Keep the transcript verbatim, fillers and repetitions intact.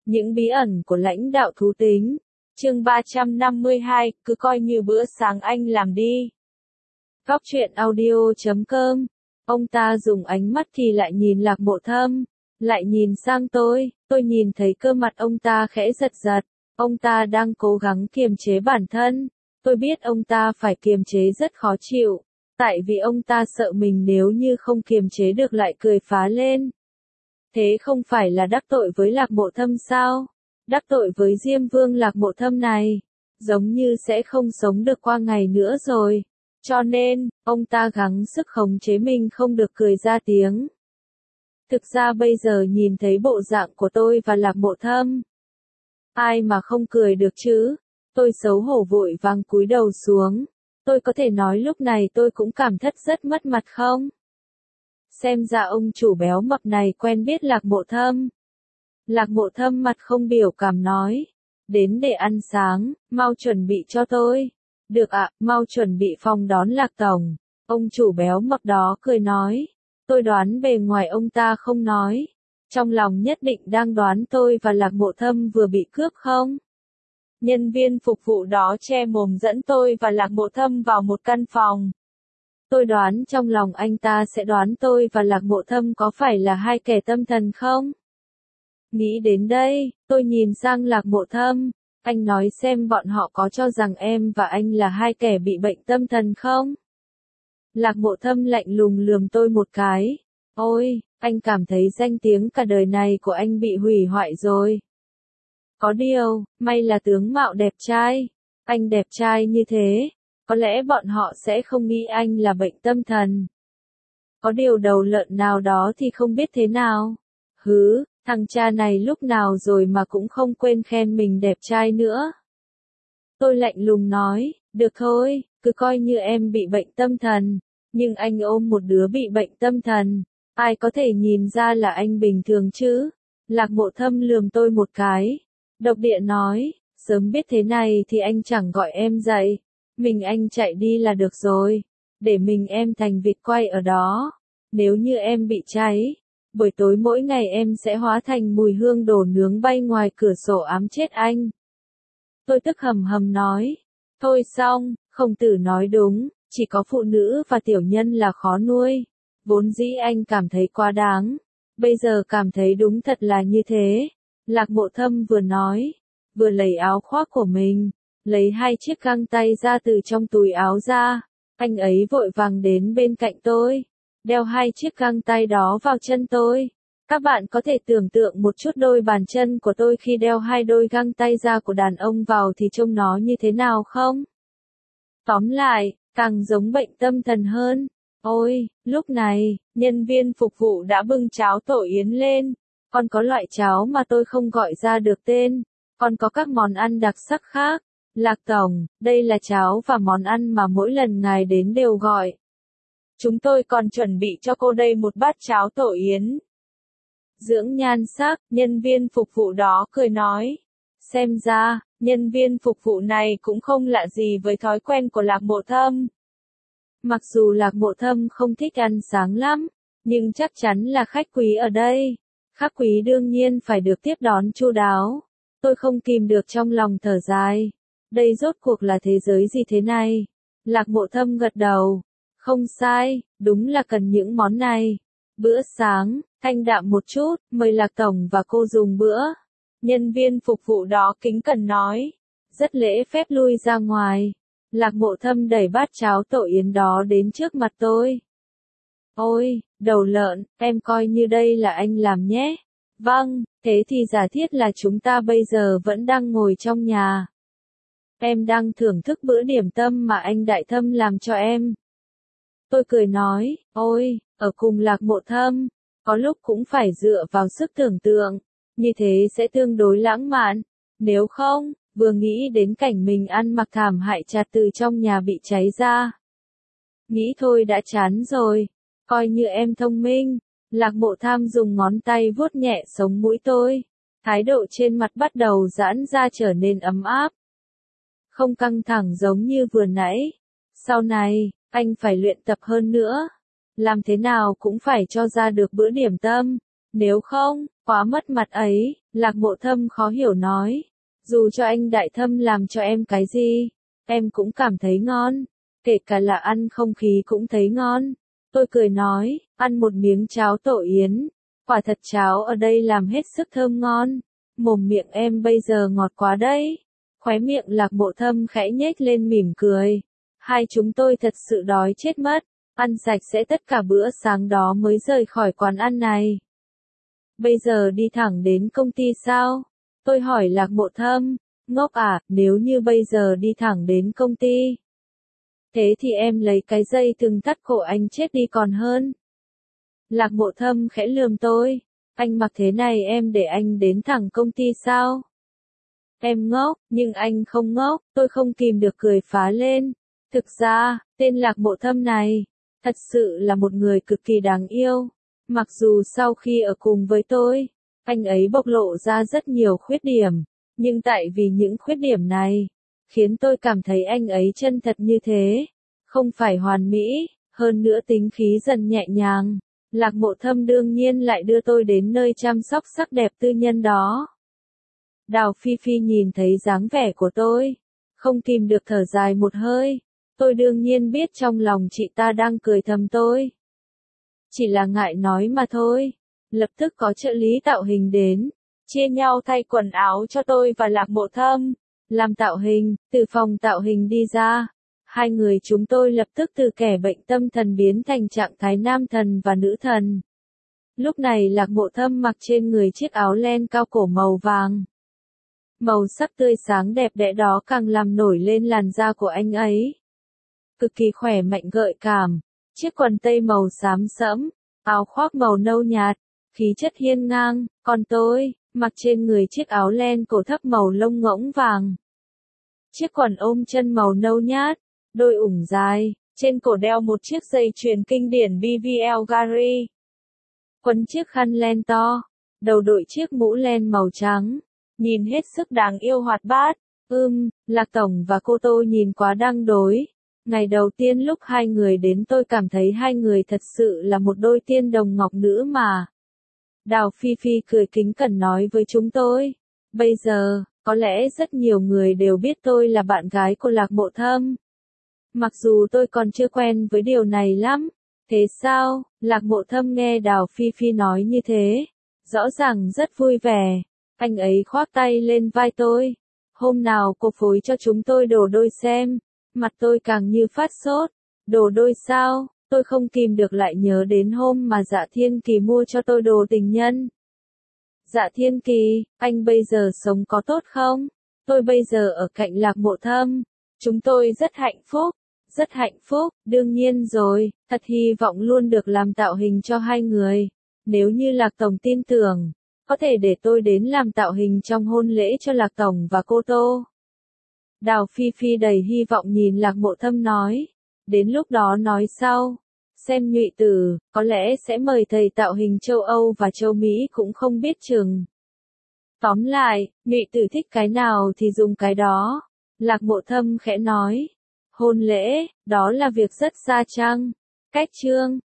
Những bí ẩn của lãnh đạo thú tính. Chương ba trăm năm mươi hai, cứ coi như bữa sáng anh làm đi. Góc truyện audio chấm com. Ông ta dùng ánh mắt thì lại nhìn Lạc Mộ Thâm, lại nhìn sang tôi, tôi nhìn thấy cơ mặt ông ta khẽ giật giật. Ông ta đang cố gắng kiềm chế bản thân. Tôi biết ông ta phải kiềm chế rất khó chịu, tại vì ông ta sợ mình nếu như không kiềm chế được lại cười phá lên. Thế không phải là đắc tội với Lạc Mộ Thâm sao? Đắc tội với Diêm Vương Lạc Mộ Thâm này, giống như sẽ không sống được qua ngày nữa rồi. Cho nên, ông ta gắng sức khống chế mình không được cười ra tiếng. Thực ra bây giờ nhìn thấy bộ dạng của tôi và Lạc Mộ Thâm, ai mà không cười được chứ? Tôi xấu hổ vội vàng cúi đầu xuống. Tôi có thể nói lúc này tôi cũng cảm thấy rất mất mặt không? Xem ra ông chủ béo mập này quen biết Lạc Mộ Thâm. Lạc Mộ Thâm mặt không biểu cảm nói. Đến để ăn sáng, mau chuẩn bị cho tôi. Được ạ, mau chuẩn bị phòng đón Lạc Tổng. Ông chủ béo mập đó cười nói. Tôi đoán bề ngoài ông ta không nói. Trong lòng nhất định đang đoán tôi và Lạc Mộ Thâm vừa bị cướp không? Nhân viên phục vụ đó che mồm dẫn tôi và Lạc Mộ Thâm vào một căn phòng. Tôi đoán trong lòng anh ta sẽ đoán tôi và Lạc Mộ Thâm có phải là hai kẻ tâm thần không? Nghĩ đến đây, tôi nhìn sang Lạc Mộ Thâm. Anh nói xem bọn họ có cho rằng em và anh là hai kẻ bị bệnh tâm thần không? Lạc Mộ Thâm lạnh lùng lườm tôi một cái. Ôi, anh cảm thấy danh tiếng cả đời này của anh bị hủy hoại rồi. Có điều, may là tướng mạo đẹp trai. Anh đẹp trai như thế, có lẽ bọn họ sẽ không nghĩ anh là bệnh tâm thần. Có điều đầu lợn nào đó thì không biết thế nào. Hứ, thằng cha này lúc nào rồi mà cũng không quên khen mình đẹp trai nữa. Tôi lạnh lùng nói, được thôi, cứ coi như em bị bệnh tâm thần. Nhưng anh ôm một đứa bị bệnh tâm thần, ai có thể nhìn ra là anh bình thường chứ? Lạc Mộ Thâm lườm tôi một cái. Độc địa nói, sớm biết thế này thì anh chẳng gọi em dậy. Mình anh chạy đi là được rồi. Để mình em thành vịt quay ở đó. Nếu như em bị cháy, buổi tối mỗi ngày em sẽ hóa thành mùi hương đổ nướng bay ngoài cửa sổ ám chết anh. Tôi tức hầm hầm nói. Thôi xong, Khổng Tử nói đúng, chỉ có phụ nữ và tiểu nhân là khó nuôi. Vốn dĩ anh cảm thấy quá đáng. Bây giờ cảm thấy đúng thật là như thế. Lạc Mộ Thâm vừa nói, vừa lấy áo khoác của mình, lấy hai chiếc găng tay ra từ trong túi áo ra. Anh ấy vội vàng đến bên cạnh tôi, đeo hai chiếc găng tay đó vào chân tôi. Các bạn có thể tưởng tượng một chút đôi bàn chân của tôi khi đeo hai đôi găng tay da của đàn ông vào thì trông nó như thế nào không? Tóm lại, càng giống bệnh tâm thần hơn. Ôi, lúc này, nhân viên phục vụ đã bưng cháo tổ yến lên. Còn có loại cháo mà tôi không gọi ra được tên. Còn có các món ăn đặc sắc khác. Lạc Tổng, đây là cháo và món ăn mà mỗi lần ngài đến đều gọi. Chúng tôi còn chuẩn bị cho cô đây một bát cháo tổ yến. Dưỡng nhan sắc, nhân viên phục vụ đó cười nói. Xem ra, nhân viên phục vụ này cũng không lạ gì với thói quen của Lạc Mộ Thâm. Mặc dù Lạc Mộ Thâm không thích ăn sáng lắm, nhưng chắc chắn là khách quý ở đây. Khách quý đương nhiên phải được tiếp đón chu đáo. Tôi không kìm được trong lòng thở dài. Đây rốt cuộc là thế giới gì thế này? Lạc Mộ Thâm gật đầu. Không sai, đúng là cần những món này. Bữa sáng, thanh đạm một chút, mời Lạc Tổng và cô dùng bữa. Nhân viên phục vụ đó kính cẩn nói. Rất lễ phép lui ra ngoài. Lạc Mộ Thâm đẩy bát cháo tổ yến đó đến trước mặt tôi. Ôi, đầu lợn, em coi như đây là anh làm nhé. Vâng, thế thì giả thiết là chúng ta bây giờ vẫn đang ngồi trong nhà. Em đang thưởng thức bữa điểm tâm mà anh Đại Thâm làm cho em. Tôi cười nói, ôi, ở cùng Lạc Mộ Thâm, có lúc cũng phải dựa vào sức tưởng tượng, như thế sẽ tương đối lãng mạn. Nếu không, vừa nghĩ đến cảnh mình ăn mặc thảm hại chặt từ trong nhà bị cháy ra. Nghĩ thôi đã chán rồi, coi như em thông minh. Lạc Mộ Thâm dùng ngón tay vuốt nhẹ sống mũi tôi. Thái độ trên mặt bắt đầu giãn ra trở nên ấm áp. Không căng thẳng giống như vừa nãy. Sau này, anh phải luyện tập hơn nữa. Làm thế nào cũng phải cho ra được bữa điểm tâm. Nếu không, quá mất mặt ấy, Lạc Mộ Thâm khó hiểu nói. Dù cho anh Đại Thâm làm cho em cái gì, em cũng cảm thấy ngon. Kể cả là ăn không khí cũng thấy ngon. Tôi cười nói, ăn một miếng cháo tổ yến. Quả thật cháo ở đây làm hết sức thơm ngon. Mồm miệng em bây giờ ngọt quá đấy. Khóe miệng Lạc Mộ Thâm khẽ nhếch lên mỉm cười. Hai chúng tôi thật sự đói chết mất. Ăn sạch sẽ tất cả bữa sáng đó mới rời khỏi quán ăn này. Bây giờ đi thẳng đến công ty sao? Tôi hỏi Lạc Mộ Thâm. Ngốc à, nếu như bây giờ đi thẳng đến công ty. Thế thì em lấy cái dây thừng thắt cổ anh chết đi còn hơn. Lạc Mộ Thâm khẽ lườm tôi. Anh mặc thế này em để anh đến thẳng công ty sao? Em ngốc, nhưng anh không ngốc, tôi không kìm được cười phá lên. Thực ra, tên Lạc Mộ Thâm này, thật sự là một người cực kỳ đáng yêu. Mặc dù sau khi ở cùng với tôi, anh ấy bộc lộ ra rất nhiều khuyết điểm, nhưng tại vì những khuyết điểm này, khiến tôi cảm thấy anh ấy chân thật như thế, không phải hoàn mỹ, hơn nữa tính khí dần nhẹ nhàng. Lạc Mộ Thâm đương nhiên lại đưa tôi đến nơi chăm sóc sắc đẹp tư nhân đó. Đào Phi Phi nhìn thấy dáng vẻ của tôi, không kìm được thở dài một hơi. Tôi đương nhiên biết trong lòng chị ta đang cười thầm tôi. Chỉ là ngại nói mà thôi. Lập tức có trợ lý tạo hình đến, chia nhau thay quần áo cho tôi và Lạc Mộ Thâm. Làm tạo hình, từ phòng tạo hình đi ra. Hai người chúng tôi lập tức từ kẻ bệnh tâm thần biến thành trạng thái nam thần và nữ thần. Lúc này Lạc Mộ Thâm mặc trên người chiếc áo len cao cổ màu vàng. Màu sắc tươi sáng đẹp đẽ đó càng làm nổi lên làn da của anh ấy. Cực kỳ khỏe mạnh gợi cảm. Chiếc quần tây màu xám sẫm, áo khoác màu nâu nhạt, khí chất hiên ngang. Còn tôi, mặc trên người chiếc áo len cổ thấp màu lông ngỗng vàng. Chiếc quần ôm chân màu nâu nhát, đôi ủng dài, trên cổ đeo một chiếc dây chuyền kinh điển bê vê lờ Gary. Quấn chiếc khăn len to, đầu đội chiếc mũ len màu trắng, nhìn hết sức đáng yêu hoạt bát. Ưm, Lạc Tổng và cô Tô nhìn quá đang đối. Ngày đầu tiên lúc hai người đến tôi cảm thấy hai người thật sự là một đôi tiên đồng ngọc nữ mà. Đào Phi Phi cười kính cẩn nói với chúng tôi. Bây giờ, có lẽ rất nhiều người đều biết tôi là bạn gái của Lạc Mộ Thâm. Mặc dù tôi còn chưa quen với điều này lắm. Thế sao? Lạc Mộ Thâm nghe Đào Phi Phi nói như thế. Rõ ràng rất vui vẻ. Anh ấy khoác tay lên vai tôi. Hôm nào cô phối cho chúng tôi đồ đôi xem. Mặt tôi càng như phát sốt. Đồ đôi sao? Tôi không kìm được lại nhớ đến hôm mà Dạ Thiên Kỳ mua cho tôi đồ tình nhân. Dạ Thiên Kỳ, anh bây giờ sống có tốt không? Tôi bây giờ ở cạnh Lạc Mộ Thâm. Chúng tôi rất hạnh phúc. Rất hạnh phúc, đương nhiên rồi, thật hy vọng luôn được làm tạo hình cho hai người. Nếu như Lạc Tổng tin tưởng, có thể để tôi đến làm tạo hình trong hôn lễ cho Lạc Tổng và cô Tô. Đào Phi Phi đầy hy vọng nhìn Lạc Mộ Thâm nói. Đến lúc đó nói sau. Xem Nhụy Tử, có lẽ sẽ mời thầy tạo hình châu Âu và châu Mỹ cũng không biết chừng. Tóm lại, Nhụy Tử thích cái nào thì dùng cái đó. Lạc Mộ Thâm khẽ nói. Hôn lễ, đó là việc rất gia trăng. Cách chương.